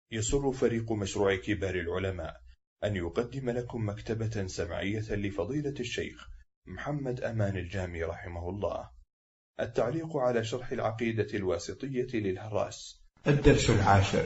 يسر فريق مشروع كبار العلماء أن يقدم لكم مكتبة سمعية لفضيلة الشيخ محمد أمان الجامي رحمه الله. التعليق على شرح العقيدة الواسطية للهراس. الدرس 10.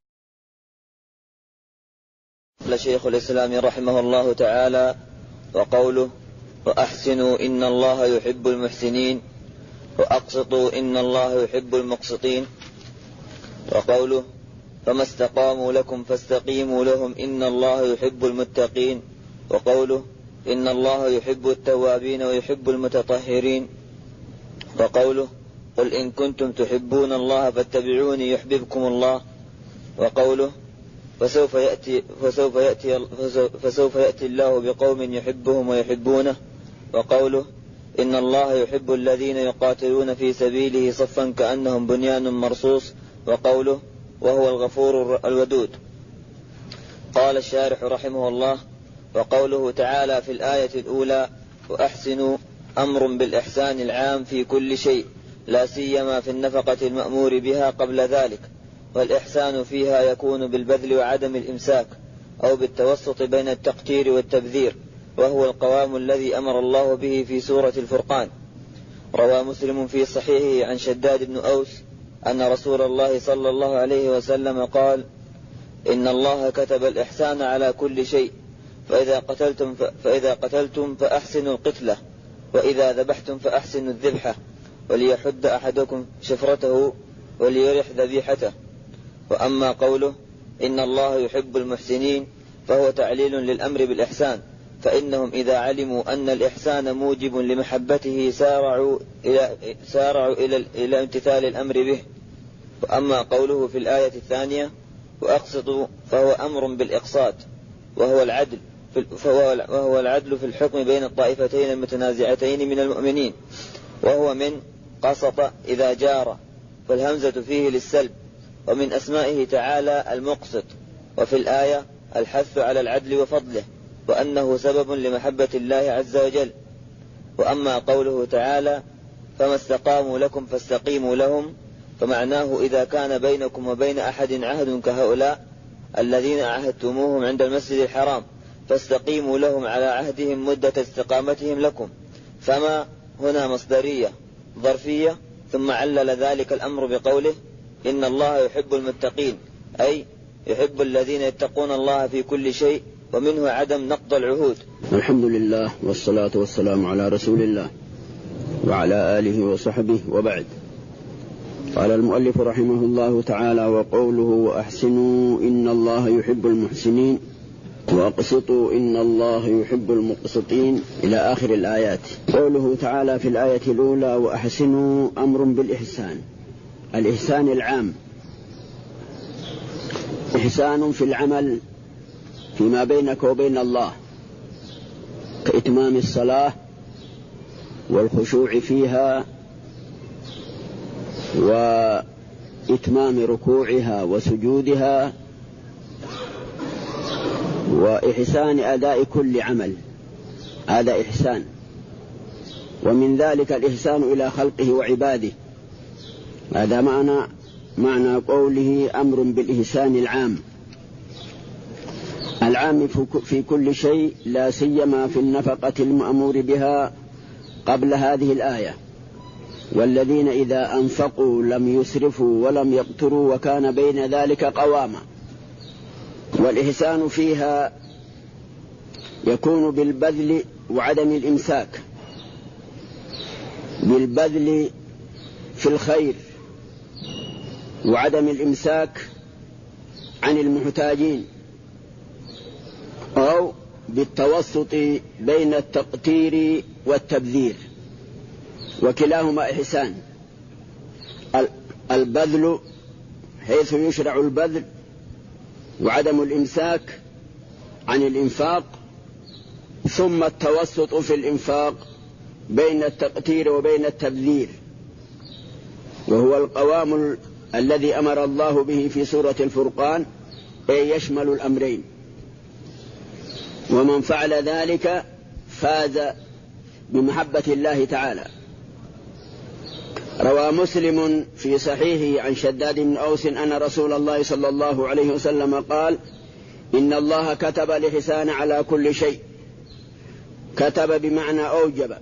قال شيخ الإسلام رحمه الله تعالى: وقوله: وأحسنوا إن الله يحب المحسنين، وأقسطوا إن الله يحب المقسطين. وقوله: فما استقاموا لكم فاستقيموا لهم إن الله يحب المتقين. وقوله: إن الله يحب التوابين ويحب المتطهرين. وقوله: قل إن كنتم تحبون الله فاتبعوني يحببكم الله. وقوله: فسوف يأتي الله بقوم يحبهم ويحبونه. وقوله: إن الله يحب الذين يقاتلون في سبيله صفا كأنهم بنيان مرصوص. وقوله: وهو الغفور الودود. قال الشارح رحمه الله: وقوله تعالى في الآية الأولى: وأحسنوا أمر بالإحسان العام في كل شيء، لا سيما في النفقة المأمور بها قبل ذلك، والإحسان فيها يكون بالبذل وعدم الإمساك، أو بالتوسط بين التقتير والتبذير، وهو القوام الذي أمر الله به في سورة الفرقان. روى مسلم في صحيحه عن شداد بن أوس أن رسول الله صلى الله عليه وسلم قال: إن الله كتب الإحسان على كل شيء، فإذا قتلتم فأحسنوا القتلة، وإذا ذبحتم فأحسنوا الذبحة، وليحد أحدكم شفرته وليرح ذبيحته. وأما قوله: إن الله يحب المحسنين، فهو تعليل للأمر بالإحسان، فإنهم إذا علموا أن الإحسان موجب لمحبته سارعوا إلى امتثال الأمر به. وأما قوله في الآية الثانية: وأقسطوا، فهو أمر بالإقساط، وهو العدل في الحكم بين الطائفتين المتنازعتين من المؤمنين، وهو من قسط إذا جار، فالهمزة فيه للسلب. ومن أسمائه تعالى المقسط، وفي الآية الحث على العدل وفضله، وأنه سبب لمحبة الله عز وجل. وأما قوله تعالى: فما استقاموا لكم فاستقيموا لهم، فمعناه إذا كان بينكم وبين أحد عهد كهؤلاء الذين عهدتموهم عند المسجد الحرام، فاستقيموا لهم على عهدهم مدة استقامتهم لكم. فما هنا مصدرية ظرفية، ثم علل ذلك الأمر بقوله: إن الله يحب المتقين، أي يحب الذين يتقون الله في كل شيء، ومنه عدم نقض العهود. الحمد لله، والصلاة والسلام على رسول الله وعلى آله وصحبه، وبعد. قال المؤلف رحمه الله تعالى: وقوله: وأحسنوا إن الله يحب المحسنين، وأقسطوا إن الله يحب المقسطين، إلى آخر الآيات. قوله تعالى في الآية الأولى: وأحسنوا أمر بالإحسان، الإحسان العام، إحسان في العمل فيما بينك وبين الله، كإتمام الصلاة والخشوع فيها، وإتمام ركوعها وسجودها، وإحسان أداء كل عمل، هذا إحسان. ومن ذلك الإحسان إلى خلقه وعباده، هذا معنى قوله: أمر بالإحسان العام، العام في كل شيء، لا سيما في النفقة المأمور بها قبل هذه الآية: والذين إذا أنفقوا لم يسرفوا ولم يقتروا وكان بين ذلك قواما. والإحسان فيها يكون بالبذل وعدم الإمساك، بالبذل في الخير وعدم الإمساك عن المحتاجين، أو بالتوسط بين التقتير والتبذير، وكلاهما إحسان. البذل حيث يشرع البذل وعدم الإمساك عن الإنفاق، ثم التوسط في الإنفاق بين التقتير وبين التبذير، وهو القوام الذي أمر الله به في سورة الفرقان، أي يشمل الأمرين. ومن فعل ذلك فاز بمحبة الله تعالى. روى مسلم في صحيحه عن شداد بن أوس أن رسول الله صلى الله عليه وسلم قال: إن الله كتب الإحسان على كل شيء. كتب بمعنى أوجب.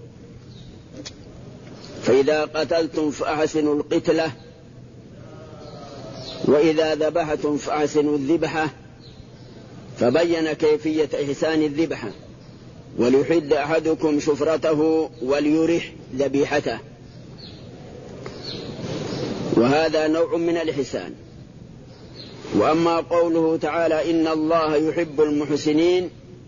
فإذا قتلتم فأحسنوا القتلة، وإذا ذبحتم فأحسنوا الذبحة، فبين كيفية إحسان الذبحة: وليحد أحدكم شفرته وليرح ذبيحته. وهذا نوع من الإحسان. وأما قوله تعالى: إن الله يحب المحسنين،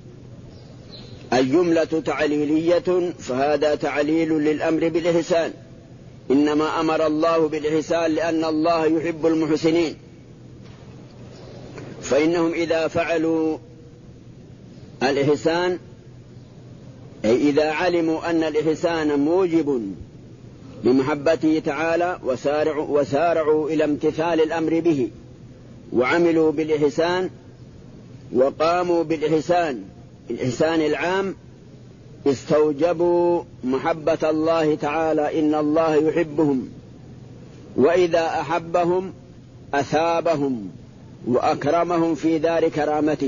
الجملة تعليلية، فهذا تعليل للأمر بالإحسان. إنما أمر الله بالإحسان لأن الله يحب المحسنين، فإنهم إذا فعلوا الإحسان، أي إذا علموا أن الإحسان موجب لمحبته تعالى وسارعوا إلى امتثال الأمر به، وعملوا بالإحسان وقاموا بالإحسان الإحسان العام، استوجبوا محبة الله تعالى. إن الله يحبهم، وإذا أحبهم أثابهم وأكرمهم في دار كرامته.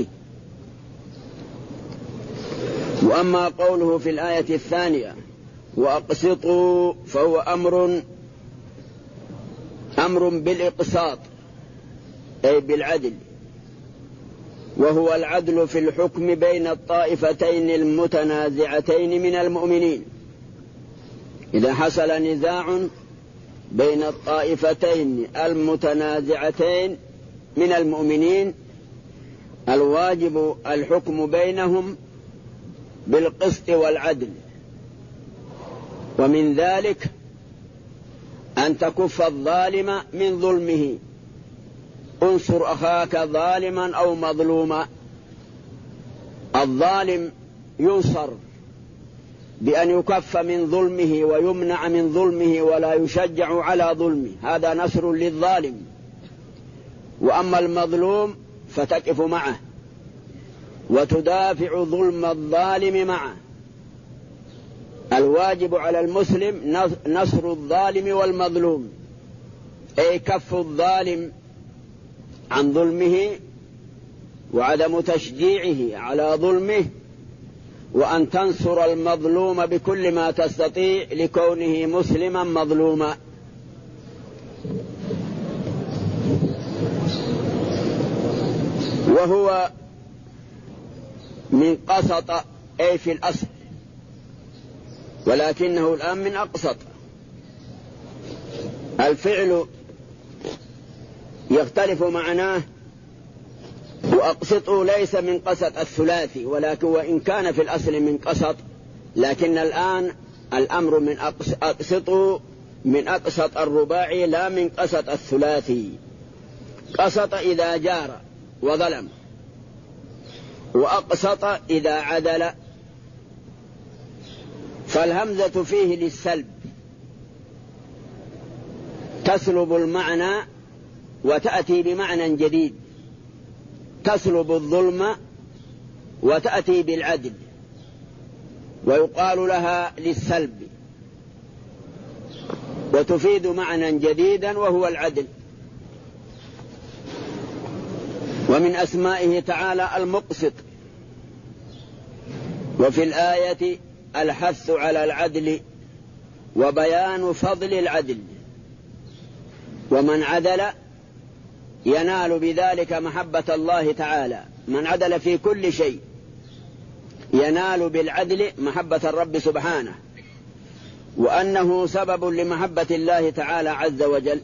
وأما قوله في الآية الثانية: وأقسطوا، فهو أمر بالإقساط، أي بالعدل، وهو العدل في الحكم بين الطائفتين المتنازعتين من المؤمنين. إذا حصل نزاع بين الطائفتين المتنازعتين من المؤمنين، الواجب الحكم بينهم بالقسط والعدل. ومن ذلك أن تكف الظالم من ظلمه. انصر أخاك ظالما أو مظلوما. الظالم ينصر بأن يكف من ظلمه ويمنع من ظلمه ولا يشجع على ظلمه، هذا نصر للظالم. وأما المظلوم فتقف معه وتدافع ظلم الظالم معه. الواجب على المسلم نصر الظالم والمظلوم، أي كف الظالم عن ظلمه وعدم تشجيعه على ظلمه، وأن تنصر المظلوم بكل ما تستطيع لكونه مسلما مظلوما. وهو من قسط، أي في الأصل، ولكنه الآن من أقسط. الفعل يختلف معناه. وأقسطوا ليس من قسط الثلاثي، ولكن وإن كان في الأصل من قسط، لكن الآن الأمر من أقسطوا من أقسط الرباعي لا من قسط الثلاثي. قسط إذا جار وظلم، وأقسط إذا عدل. فالهمزة فيه للسلب، تسلب المعنى وتأتي بمعنى جديد، تسلب الظلم وتأتي بالعدل، ويقال لها للسلب، وتفيد معنى جديدا وهو العدل. ومن أسمائه تعالى المقسط. وفي الآية الحث على العدل وبيان فضل العدل. ومن عدل ينال بذلك محبة الله تعالى. من عدل في كل شيء ينال بالعدل محبة الرب سبحانه، وأنه سبب لمحبة الله تعالى عز وجل.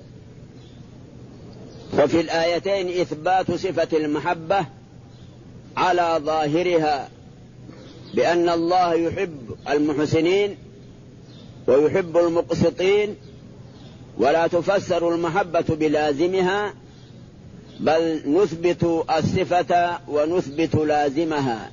وفي الآيتين إثبات صفة المحبة على ظاهرها، بأن الله يحب المحسنين ويحب المقسطين، ولا تفسر المحبة بلازمها، بل نثبت الصفة ونثبت لازمها.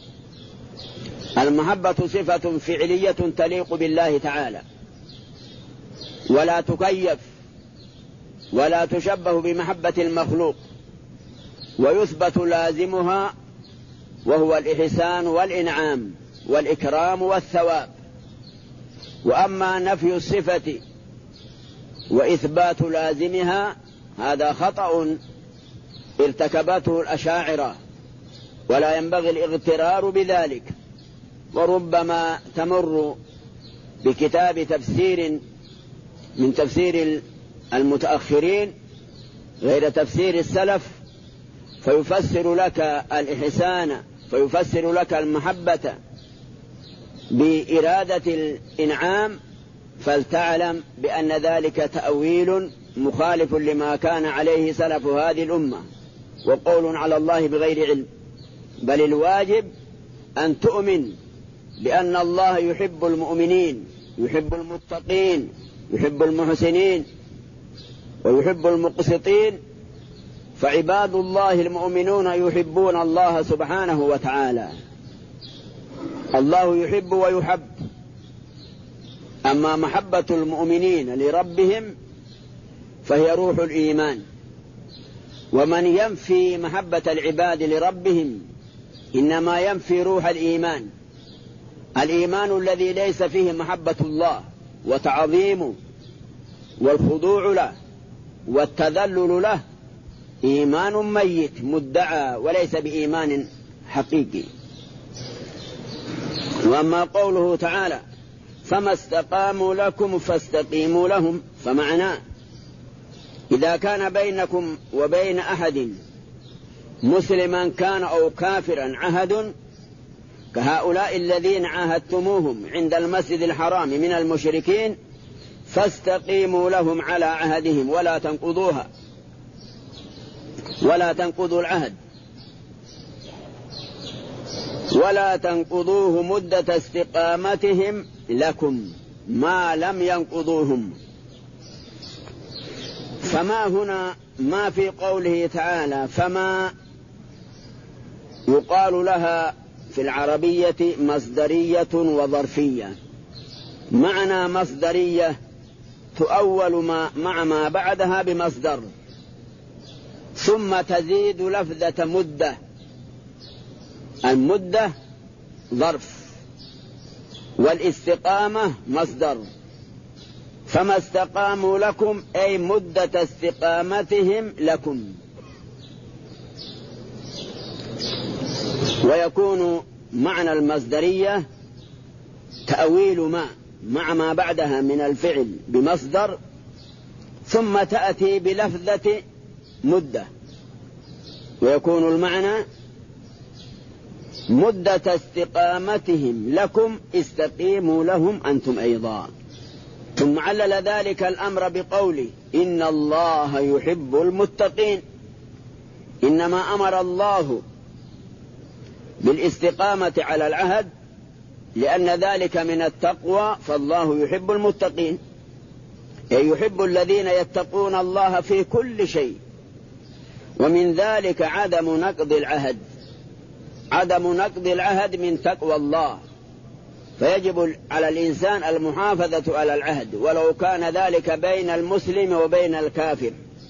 المحبة صفة فعلية تليق بالله تعالى، ولا تكيف ولا تشبه بمحبة المخلوق، ويثبت لازمها وهو الإحسان والإنعام والإكرام والثواب. وأما نفي الصفة وإثبات لازمها هذا خطأ ارتكبته الأشاعرة، ولا ينبغي الاغترار بذلك. وربما تمر بكتاب تفسير من تفسير المتأخرين غير تفسير السلف فيفسر لك الإحسان، فيفسر لك المحبة بإرادة الإنعام، فلتعلم بأن ذلك تأويل مخالف لما كان عليه سلف هذه الأمة، وقول على الله بغير علم. بل الواجب أن تؤمن بأن الله يحب المؤمنين، يحب المتقين، يحب المحسنين، ويحب المقسطين. فعباد الله المؤمنون يحبون الله سبحانه وتعالى، الله يحب ويحب. أما محبة المؤمنين لربهم فهي روح الإيمان، ومن ينفي محبة العباد لربهم إنما ينفي روح الإيمان، الإيمان الذي ليس فيه محبة الله وتعظيمه والخضوع له والتذلل له، إيمان ميت مدعى وليس بإيمان حقيقي. وأما قوله تعالى فما استقاموا لكم فاستقيموا لهم، فمعناه إذا كان بينكم وبين أحد مسلما كان أو كافرا عهد كهؤلاء الذين عاهدتموهم عند المسجد الحرام من المشركين، فاستقيموا لهم على عهدهم ولا تنقضوها، ولا تنقضوا العهد، ولا تنقضوه مدة استقامتهم لكم ما لم ينقضوهم. فما هنا ما في قوله تعالى فما يقال لها في العربية مصدرية وظرفية. معنى مصدرية تؤول مع ما بعدها بمصدر، ثم تزيد لفظة مدة، المدة ظرف، والاستقامة مصدر. فما استقاموا لكم أي مدة استقامتهم لكم. ويكون معنى المصدرية تأويل ما مع ما بعدها من الفعل بمصدر، ثم تأتي بلفظة مدة، ويكون المعنى مدة استقامتهم لكم استقيموا لهم أنتم أيضا. ثم علل ذلك الأمر بقوله إن الله يحب المتقين. إنما أمر الله بالاستقامة على العهد لأن ذلك من التقوى، فالله يحب المتقين، أي يحب الذين يتقون الله في كل شيء. ومن ذلك عدم نقض العهد، عدم نقض العهد من تقوى الله، فيجب على الإنسان المحافظة على العهد ولو كان ذلك بين المسلم وبين الكافر.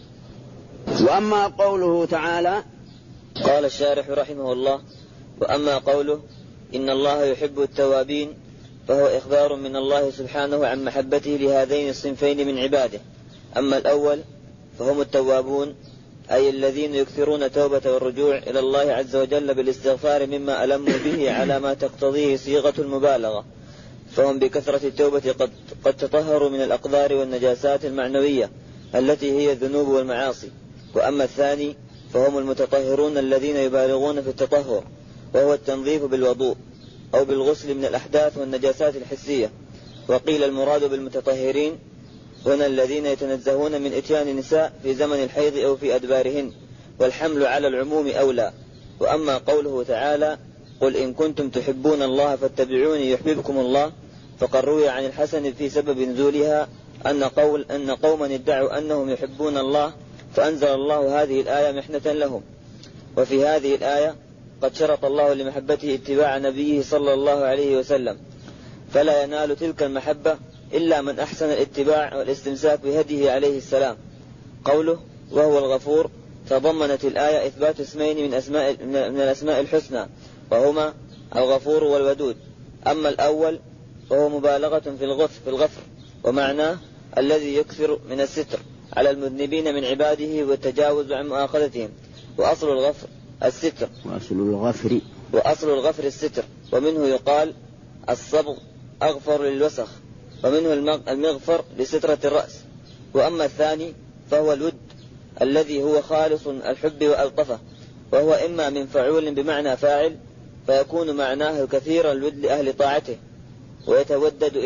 وأما قوله تعالى قال الشارح رحمه الله وأما قوله إن الله يحب التوابين فهو إخبار من الله سبحانه عن محبته لهذين الصنفين من عباده. أما الأول فهم التوابون أي الذين يكثرون توبة والرجوع إلى الله عز وجل بالاستغفار مما ألموا به على ما تقتضيه صيغة المبالغة، فهم بكثرة التوبة قد تطهروا من الأقدار والنجاسات المعنوية التي هي الذنوب والمعاصي. وأما الثاني فهم المتطهرون الذين يبالغون في التطهر، وهو التنظيف بالوضوء أو بالغسل من الأحداث والنجاسات الحسية. وقيل المراد بالمتطهرين هنا الذين يتنزهون من إتيان النساء في زمن الحيض أو في أدبارهن، والحمل على العموم أولى. وأما قوله تعالى قل إن كنتم تحبون الله فاتبعوني يحببكم الله، فقد روي عن الحسن في سبب نزولها أن قوما ادعوا أنهم يحبون الله فأنزل الله هذه الآية محنة لهم. وفي هذه الآية قد شرط الله لمحبته اتباع نبيه صلى الله عليه وسلم، فلا ينال تلك المحبة إلا من أحسن الاتباع والاستمساك بهديه عليه السلام. قوله وهو الغفور تضمنت الآية إثبات اسمين من الأسماء الحسنى، وهما الغفور والودود. أما الأول فهو مبالغة في الغفر، ومعناه الذي يكثر من الستر على المذنبين من عباده والتجاوز عن مؤاخذتهم. وأصل الغفر الستر. وأصل الغفر الستر. ومنه يقال الصبغ أغفر للوسخ، ومنه المغفر لسترة الرأس. وأما الثاني فهو الود الذي هو خالص الحب وألطفه، وهو إما من فعول بمعنى فاعل فيكون معناه كثير الود لأهل طاعته ويتودد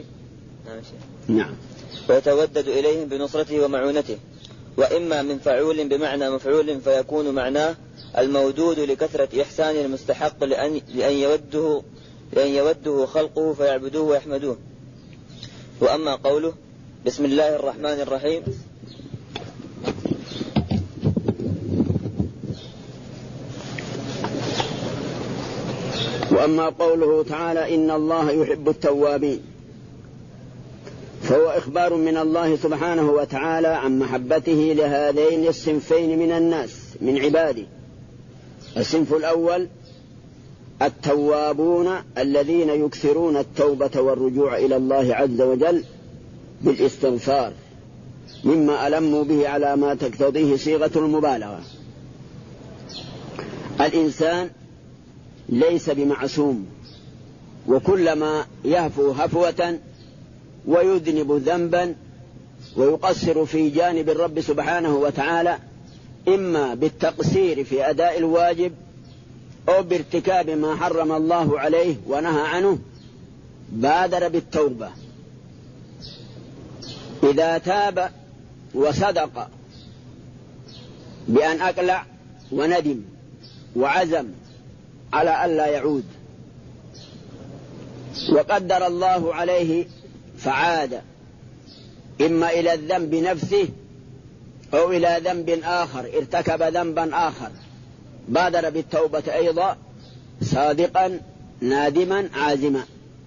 إليهم بنصرته ومعونته، وإما من فعول بمعنى مفعول فيكون معناه المودود لكثرة إحسانه المستحق لأن يوده خلقه فيعبدوه ويحمدوه. وأما قوله بسم الله الرحمن الرحيم وأما قوله تعالى إن الله يحب التوابين، فهو إخبار من الله سبحانه وتعالى عن محبته لهذين الصنفين من الناس من عباده. الصنف الأول التوابون الذين يكثرون التوبة والرجوع إلى الله عز وجل بالاستغفار مما ألموا به على ما تقتضيه صيغة المبالغة. الإنسان ليس بمعصوم، وكلما يهفو هفوة ويذنب ذنبا ويقصر في جانب الرب سبحانه وتعالى، إما بالتقصير في أداء الواجب أو بارتكاب ما حرم الله عليه ونهى عنه، بادر بالتوبة. إذا تاب وصدق بأن أقلع وندم وعزم على ألا يعود، وقدر الله عليه فعاد إما إلى الذنب نفسه أو إلى ذنب آخر، ارتكب ذنبا آخر، بادر بالتوبة أيضا صادقا نادما عازما.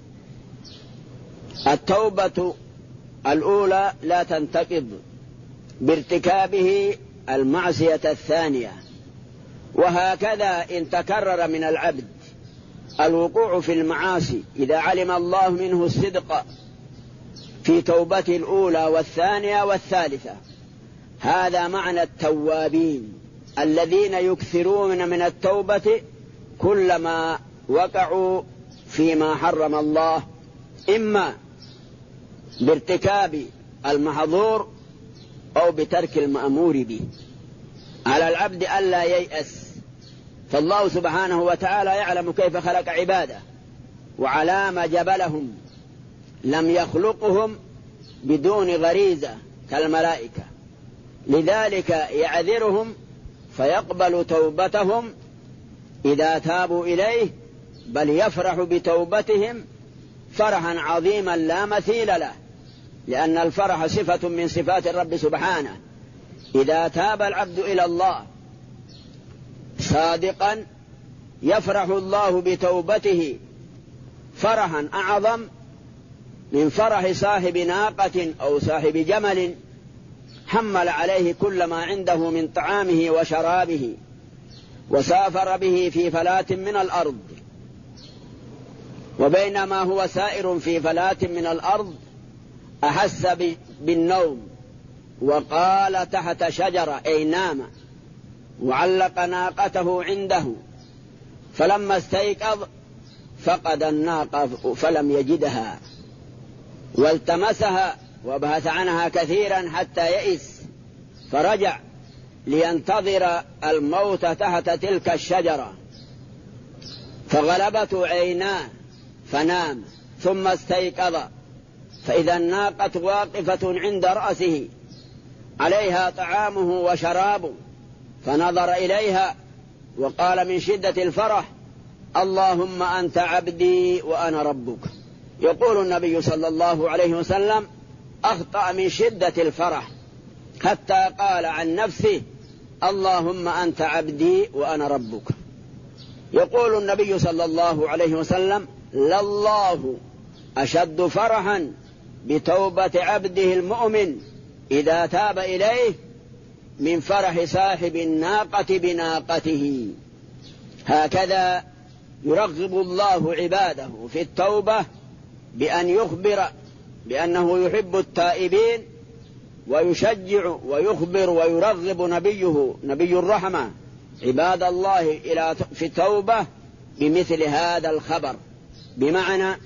التوبة الأولى لا تنتقض بارتكابه المعصية الثانية، وهكذا إن تكرر من العبد الوقوع في المعاصي إذا علم الله منه الصدق في توبته الأولى والثانية والثالثة. هذا معنى التوابين الذين يكثرون من التوبة كلما وقعوا فيما حرم الله، إما بارتكاب المحظور أو بترك المأمور به. على العبد ألا ييأس، فالله سبحانه وتعالى يعلم كيف خلق عباده وعلى ما جبلهم، لم يخلقهم بدون غريزة كالملائكة، لذلك يعذرهم فيقبل توبتهم إذا تابوا إليه، بل يفرح بتوبتهم فرحا عظيما لا مثيل له، لأن الفرح صفة من صفات الرب سبحانه. إذا تاب العبد إلى الله صادقا يفرح الله بتوبته فرحا أعظم من فرح صاحب ناقة أو صاحب جمل حمل عليه كل ما عنده من طعامه وشرابه وسافر به في فلاة من الأرض، وبينما هو سائر في فلاة من الأرض أحس بالنوم وقال تحت شجرة أي نام، وعلق ناقته عنده، فلما استيقظ فقد الناقة فلم يجدها، والتمسها وبحث عنها كثيرا حتى يئس، فرجع لينتظر الموت تحت تلك الشجرة، فغلبته عيناه فنام، ثم استيقظ فإذا الناقة واقفة عند رأسه عليها طعامه وشرابه، فنظر إليها وقال من شدة الفرح اللهم أنت عبدي وأنا ربك. يقول النبي صلى الله عليه وسلم أخطأ من شدة الفرح حتى قال عن نفسه اللهم أنت عبدي وأنا ربك. يقول النبي صلى الله عليه وسلم لله أشد فرحا بتوبة عبده المؤمن إذا تاب إليه من فرح صاحب الناقة بناقته. هكذا يرغب الله عباده في التوبة بأن يخبر بأنه يحب التائبين ويشجع ويخبر ويرغب نبيه نبي الرحمة عباد الله في التوبة بمثل هذا الخبر، بمعنى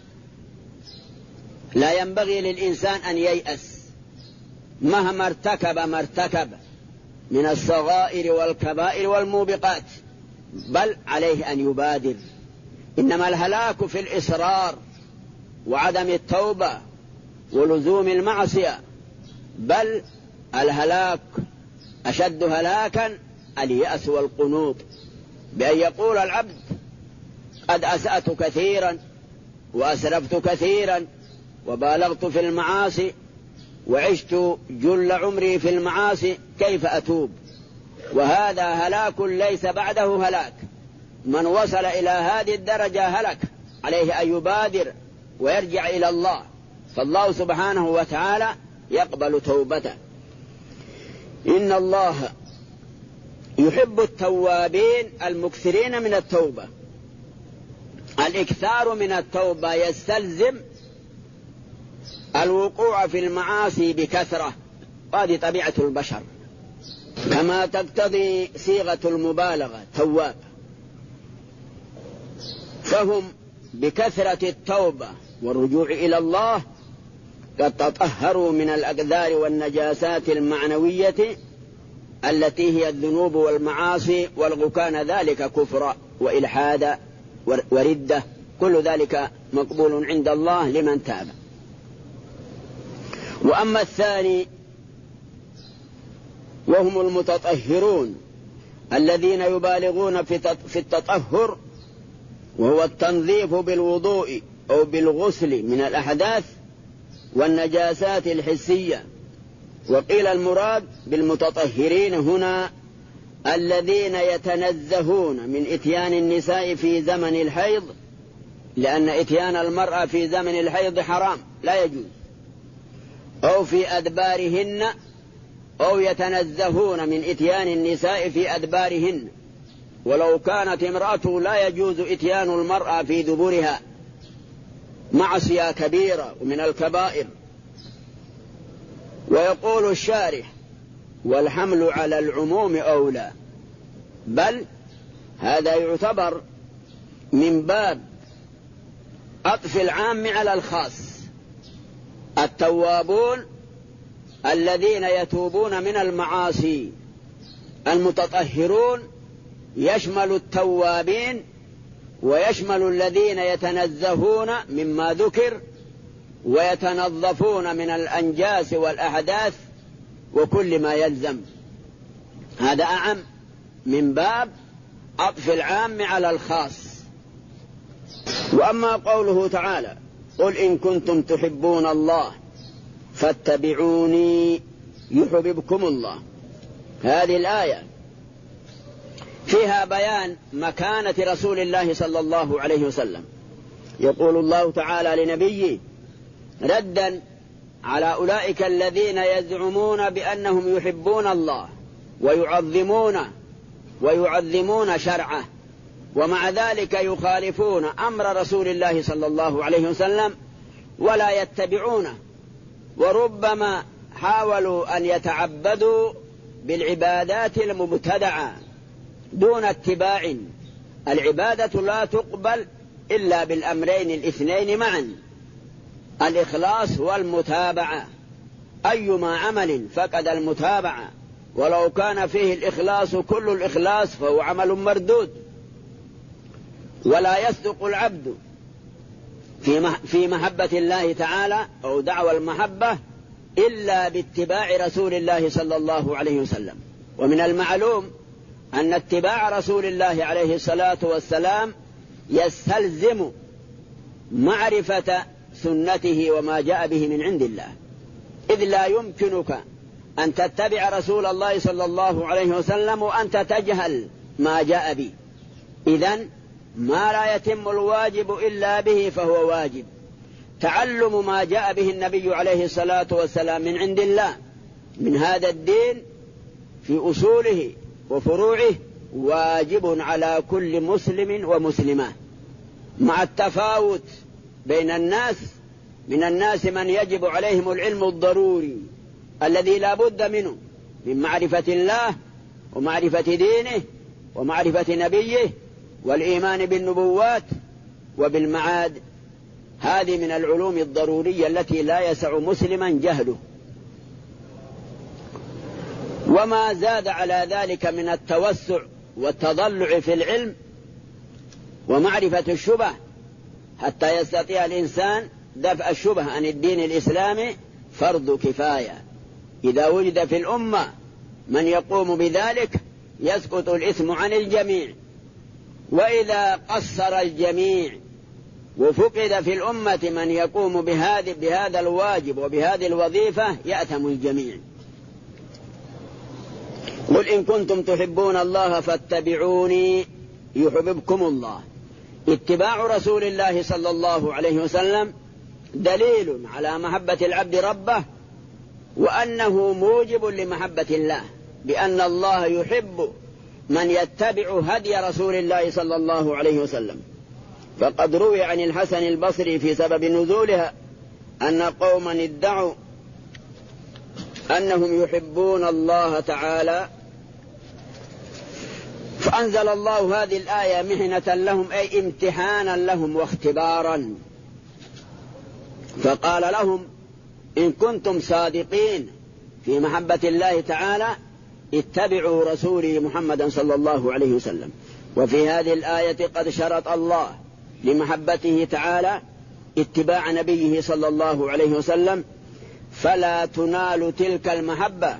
لا ينبغي للإنسان أن ييأس مهما ارتكب من الصغائر والكبائر والموبقات، بل عليه أن يبادر. إنما الهلاك في الإصرار وعدم التوبة ولزوم المعصية، بل الهلاك أشد هلاكا اليأس والقنوط، بأن يقول العبد قد أسأت كثيرا وأسرفت كثيرا وبالغت في المعاصي وعشت جل عمري في المعاصي، كيف أتوب؟ وهذا هلاك ليس بعده هلاك. من وصل إلى هذه الدرجة هلك، عليه أن يبادر ويرجع إلى الله، فالله سبحانه وتعالى يقبل توبته. إن الله يحب التوابين المكثرين من التوبة. الإكثار من التوبة يستلزم الوقوع في المعاصي بكثرة، هذه طبيعة البشر، كما تقتضي صيغة المبالغة تواب. فهم بكثرة التوبة والرجوع إلى الله قد تطهروا من الأقدار والنجاسات المعنوية التي هي الذنوب والمعاصي، والغوا كان ذلك كفر وإلحاد وردة، كل ذلك مقبول عند الله لمن تاب. وأما الثاني وهم المتطهرون الذين يبالغون في التطهر، وهو التنظيف بالوضوء أو بالغسل من الأحداث والنجاسات الحسية. وقيل المراد بالمتطهرين هنا الذين يتنزهون من إتيان النساء في زمن الحيض، لأن إتيان المرأة في زمن الحيض حرام لا يجوز، أو في أدبارهن، أو يتنزهون من إتيان النساء في أدبارهن، ولو كانت امرأة لا يجوز إتيان المرأة في دبرها، معصية كبيرة ومن الكبائر. ويقول الشارح والحمل على العموم أولى، بل هذا يعتبر من باب عطف العام على الخاص. التوابون الذين يتوبون من المعاصي، المتطهرون يشمل التوابين ويشمل الذين يتنزهون مما ذكر ويتنظفون من الأنجاس والأحداث وكل ما يلزم. هذا أعم من باب عطف العام على الخاص. وأما قوله تعالى قل إن كنتم تحبون الله فاتبعوني يحببكم الله، هذه الآية فيها بيان مكانة رسول الله صلى الله عليه وسلم. يقول الله تعالى لنبيه ردا على أولئك الذين يزعمون بأنهم يحبون الله ويعظمون شرعه، ومع ذلك يخالفون أمر رسول الله صلى الله عليه وسلم ولا يتبعونه، وربما حاولوا أن يتعبدوا بالعبادات المبتدعة دون اتباع. العبادة لا تقبل إلا بالأمرين الاثنين معا، الإخلاص والمتابعة. أيما عمل فقد المتابعة، ولو كان فيه الإخلاص كل الإخلاص فهو عمل مردود. ولا يصدق العبد في محبة الله تعالى أو دعوى المحبة إلا باتباع رسول الله صلى الله عليه وسلم. ومن المعلوم أن اتباع رسول الله عليه الصلاة والسلام يستلزم معرفة سنته وما جاء به من عند الله، إذ لا يمكنك أن تتبع رسول الله صلى الله عليه وسلم وأنت تجهل ما جاء به. إذن ما لا يتم الواجب إلا به فهو واجب. تعلم ما جاء به النبي عليه الصلاة والسلام من عند الله من هذا الدين في أصوله وفروعه واجب على كل مسلم ومسلمة، مع التفاوت بين الناس من الناس من يجب عليهم العلم الضروري الذي لا بد منه من معرفة الله ومعرفة دينه ومعرفة نبيه والإيمان بالنبوات وبالمعاد. هذه من العلوم الضرورية التي لا يسع مسلما جهله. وما زاد على ذلك من التوسع والتضلع في العلم ومعرفة الشبه حتى يستطيع الإنسان دفع الشبه عن الدين الإسلامي فرض كفاية. إذا وجد في الأمة من يقوم بذلك يسقط الإثم عن الجميع، وإذا قصر الجميع وفقد في الأمة من يقوم بهذا الواجب وبهذه الوظيفة يأثم الجميع. قل إن كنتم تحبون الله فاتبعوني يحببكم الله. اتباع رسول الله صلى الله عليه وسلم دليل على محبة العبد ربه، وأنه موجب لمحبة الله، بأن الله يحب من يتبع هدي رسول الله صلى الله عليه وسلم. فقد روي عن الحسن البصري في سبب نزولها أن قوما ادعوا أنهم يحبون الله تعالى، فأنزل الله هذه الآية محنة لهم، أي امتحانا لهم واختبارا، فقال لهم إن كنتم صادقين في محبة الله تعالى اتبعوا رسولي محمدا صلى الله عليه وسلم. وفي هذه الآية قد شرط الله لمحبته تعالى اتباع نبيه صلى الله عليه وسلم، فلا تنال تلك المحبة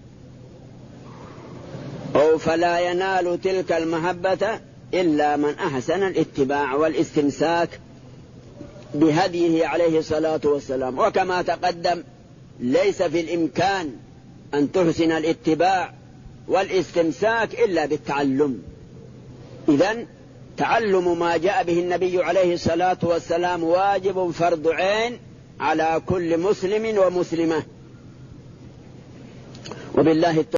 أو فلا ينال تلك المحبة إلا من أحسن الاتباع والاستمساك بهديه عليه الصلاة والسلام. وكما تقدم ليس في الإمكان أن تحسن الاتباع والاستمساك إلا بالتعلم. إذن تعلم ما جاء به النبي عليه الصلاة والسلام واجب فرض عين على كل مسلم ومسلمة. وبالله